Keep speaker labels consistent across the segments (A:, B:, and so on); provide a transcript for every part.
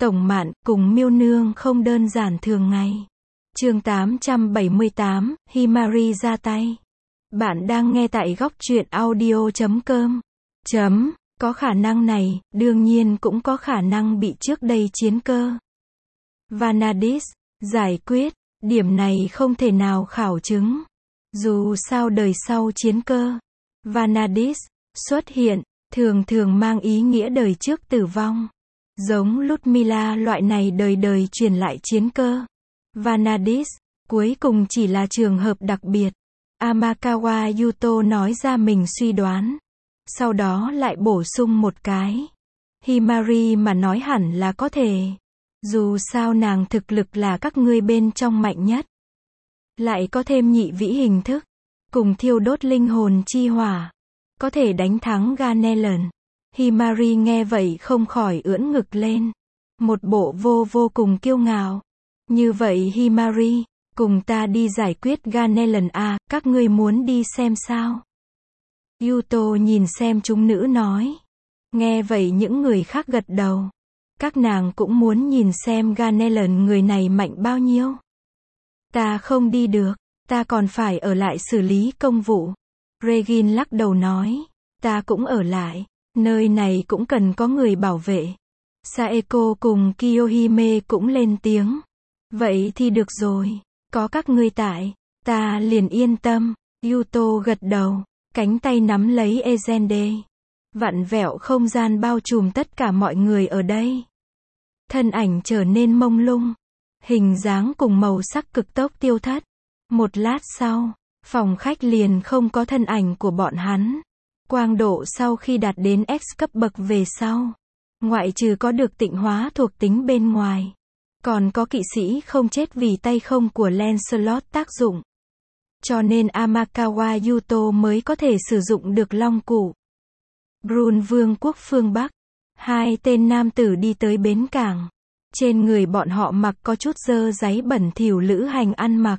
A: Tổng Mạn cùng Miêu Nương không đơn giản thường ngày. Chương 878, Himari ra tay. Bạn đang nghe tại góc truyện audio.com. Có khả năng này, đương nhiên cũng có khả năng bị trước đây chiến cơ Vanadis giải quyết, điểm này không thể nào khảo chứng. Dù sao đời sau chiến cơ Vanadis xuất hiện, thường thường mang ý nghĩa đời trước tử vong. Giống Ludmila loại này đời đời truyền lại chiến cơ Vanadis, cuối cùng chỉ là trường hợp đặc biệt. Amakawa Yuto nói ra mình suy đoán. Sau đó lại bổ sung một cái. Himari mà nói hẳn là có thể. Dù sao nàng thực lực là các ngươi bên trong mạnh nhất. Lại có thêm nhị vĩ hình thức. Cùng thiêu đốt linh hồn chi hỏa. Có thể đánh thắng Ganelon. Himari nghe vậy không khỏi ưỡn ngực lên. Một bộ vô cùng kiêu ngạo. Như vậy Himari, cùng ta đi giải quyết Ganelon à, các ngươi muốn đi xem sao? Yuto nhìn xem chúng nữ nói. Nghe vậy những người khác gật đầu. Các nàng cũng muốn nhìn xem Ganelon người này mạnh bao nhiêu. Ta không đi được, ta còn phải ở lại xử lý công vụ. Regin lắc đầu nói. Ta cũng ở lại, nơi này cũng cần có người bảo vệ. Saeko cùng Kiyohime cũng lên tiếng. Vậy thì được rồi, có các ngươi tại, ta liền yên tâm. Yuto gật đầu, cánh tay nắm lấy Ezende. Vặn vẹo không gian bao trùm tất cả mọi người ở đây. Thân ảnh trở nên mông lung. Hình dáng cùng màu sắc cực tốc tiêu thất. Một lát sau, phòng khách liền không có thân ảnh của bọn hắn. Quang độ sau khi đạt đến X cấp bậc về sau. Ngoại trừ có được tịnh hóa thuộc tính bên ngoài. Còn có kỵ sĩ không chết vì tay không của Lancelot tác dụng. Cho nên Amakawa Yuto mới có thể sử dụng được long cụ. Brun Vương quốc phương Bắc. Hai tên nam tử đi tới bến cảng. Trên người bọn họ mặc có chút dơ dáy bẩn thỉu lữ hành ăn mặc.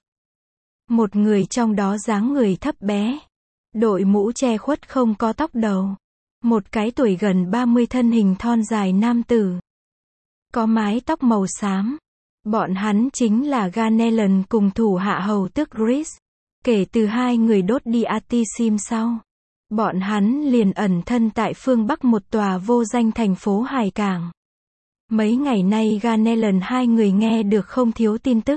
A: Một người trong đó dáng người thấp bé. Đội mũ che khuất không có tóc đầu. Một cái tuổi gần 30 thân hình thon dài nam tử. Có mái tóc màu xám. Bọn hắn chính là Ganelon cùng thủ hạ hầu tước Gris. Kể từ hai người đốt đi Atisim sau. Bọn hắn liền ẩn thân tại phương Bắc một tòa vô danh thành phố hải cảng. Mấy ngày nay Ganelon hai người nghe được không thiếu tin tức.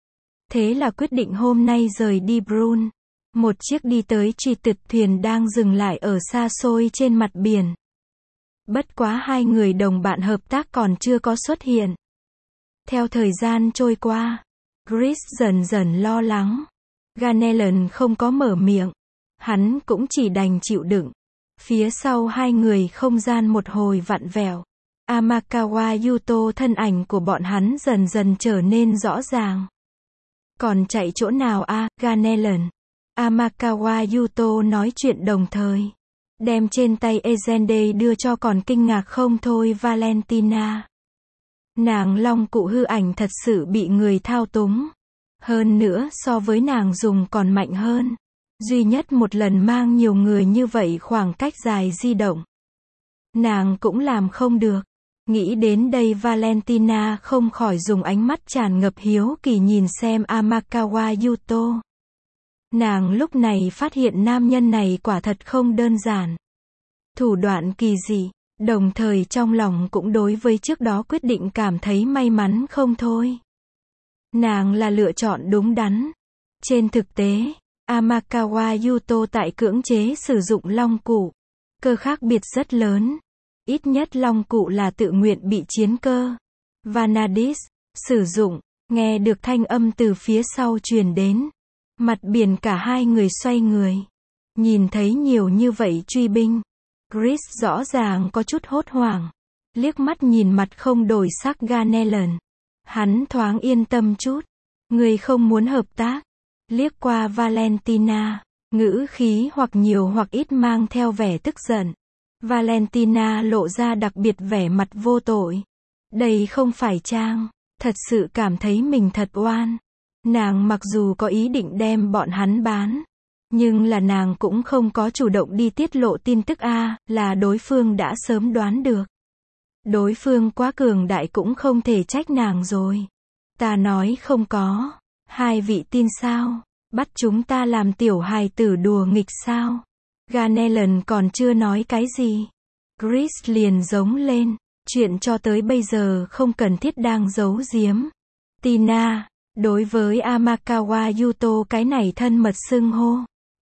A: Thế là quyết định hôm nay rời đi Brun. Một chiếc đi tới truy tịch thuyền đang dừng lại ở xa xôi trên mặt biển. Bất quá hai người đồng bạn hợp tác còn chưa có xuất hiện. Theo thời gian trôi qua, Gris dần dần lo lắng. Ganelon không có mở miệng. Hắn cũng chỉ đành chịu đựng. Phía sau hai người không gian một hồi vặn vẹo. Amakawa Yuto thân ảnh của bọn hắn dần dần trở nên rõ ràng. Còn chạy chỗ nào a, Ganelon? Amakawa Yuto nói chuyện đồng thời. Đem trên tay Ezende đưa cho còn kinh ngạc không thôi Valentina. Nàng long cụ hư ảnh thật sự bị người thao túng. Hơn nữa so với nàng dùng còn mạnh hơn. Duy nhất một lần mang nhiều người như vậy khoảng cách dài di động. Nàng cũng làm không được. Nghĩ đến đây Valentina không khỏi dùng ánh mắt tràn ngập hiếu kỳ nhìn xem Amakawa Yuto. Nàng lúc này phát hiện nam nhân này quả thật không đơn giản. Thủ đoạn kỳ dị, đồng thời trong lòng cũng đối với trước đó quyết định cảm thấy may mắn không thôi. Nàng là lựa chọn đúng đắn. Trên thực tế, Amakawa Yuto tại cưỡng chế sử dụng long cụ. Cơ khác biệt rất lớn. Ít nhất long cụ là tự nguyện bị chiến cơ Vanadis sử dụng. Nghe được thanh âm từ phía sau truyền đến. Mặt biển cả hai người xoay người. Nhìn thấy nhiều như vậy truy binh. Gris rõ ràng có chút hốt hoảng. Liếc mắt nhìn mặt không đổi sắc Ganelon. Hắn thoáng yên tâm chút. Người không muốn hợp tác. Liếc qua Valentina. Ngữ khí hoặc nhiều hoặc ít mang theo vẻ tức giận. Valentina lộ ra đặc biệt vẻ mặt vô tội. Đây không phải trang. Thật sự cảm thấy mình thật oan. Nàng mặc dù có ý định đem bọn hắn bán. Nhưng là nàng cũng không có chủ động đi tiết lộ tin tức là đối phương đã sớm đoán được. Đối phương quá cường đại cũng không thể trách nàng rồi. Ta nói không có. Hai vị tin sao? Bắt chúng ta làm tiểu hài tử đùa nghịch sao? Ganelon còn chưa nói cái gì. Chris liền giống lên. Chuyện cho tới bây giờ không cần thiết đang giấu giếm. Tina, đối với Amakawa Yuto cái này thân mật xưng hô.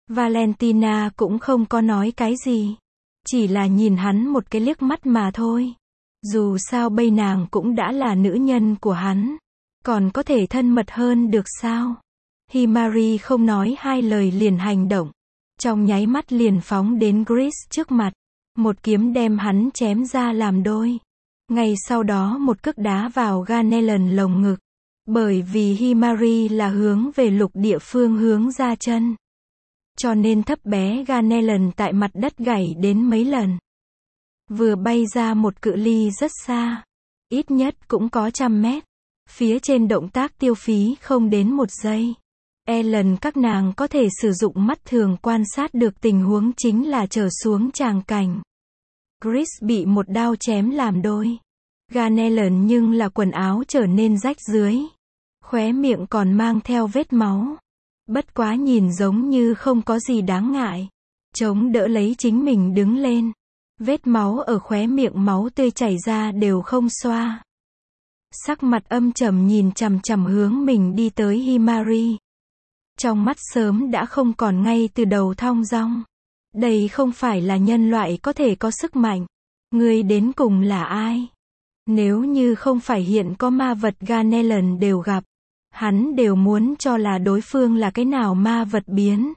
A: Valentina cũng không có nói cái gì. Chỉ là nhìn hắn một cái liếc mắt mà thôi. Dù sao bây nàng cũng đã là nữ nhân của hắn. Còn có thể thân mật hơn được sao? Himari không nói hai lời liền hành động. Trong nháy mắt liền phóng đến Chris trước mặt. Một kiếm đem hắn chém ra làm đôi. Ngay sau đó một cước đá vào Ganelon lồng ngực. Bởi vì Himari là hướng về lục địa phương hướng ra chân. Cho nên thấp bé Ganelon tại mặt đất gãy đến mấy lần. Vừa bay ra một cự ly rất xa. Ít nhất cũng có 100 mét. Phía trên động tác tiêu phí không đến 1 giây. Ellen các nàng có thể sử dụng mắt thường quan sát được tình huống chính là trở xuống tràng cảnh. Chris bị một đao chém làm đôi. Ganelon nhưng là quần áo trở nên rách dưới. Khóe miệng còn mang theo vết máu. Bất quá nhìn giống như không có gì đáng ngại. Chống đỡ lấy chính mình đứng lên. Vết máu ở khóe miệng máu tươi chảy ra đều không xoa. Sắc mặt âm trầm nhìn chằm chằm hướng mình đi tới Himari. Trong mắt sớm đã không còn ngay từ đầu thong dong. Đây không phải là nhân loại có thể có sức mạnh. Ngươi đến cùng là ai? Nếu như không phải hiện có ma vật Ganelon đều gặp. Hắn đều muốn cho là đối phương là cái nào ma vật biến.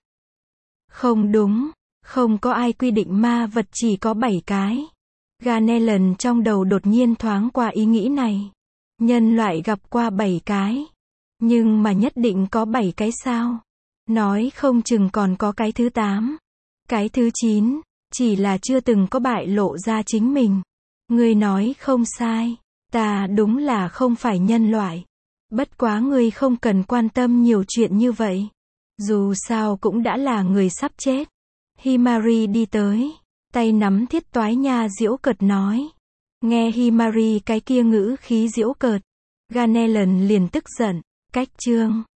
A: Không đúng. Không có ai quy định ma vật chỉ có 7 cái. Ganelon trong đầu đột nhiên thoáng qua ý nghĩ này. Nhân loại gặp qua 7 cái. Nhưng mà nhất định có 7 cái sao? Nói không chừng còn có cái thứ 8. Cái thứ 9. Chỉ là chưa từng có bại lộ ra chính mình. Ngươi nói không sai. Ta đúng là không phải nhân loại. Bất quá ngươi không cần quan tâm nhiều chuyện như vậy. Dù sao cũng đã là người sắp chết. Himari đi tới. Tay nắm thiết toái nha giễu cợt nói. Nghe Himari cái kia ngữ khí giễu cợt. Ganelon liền tức giận. Cách chương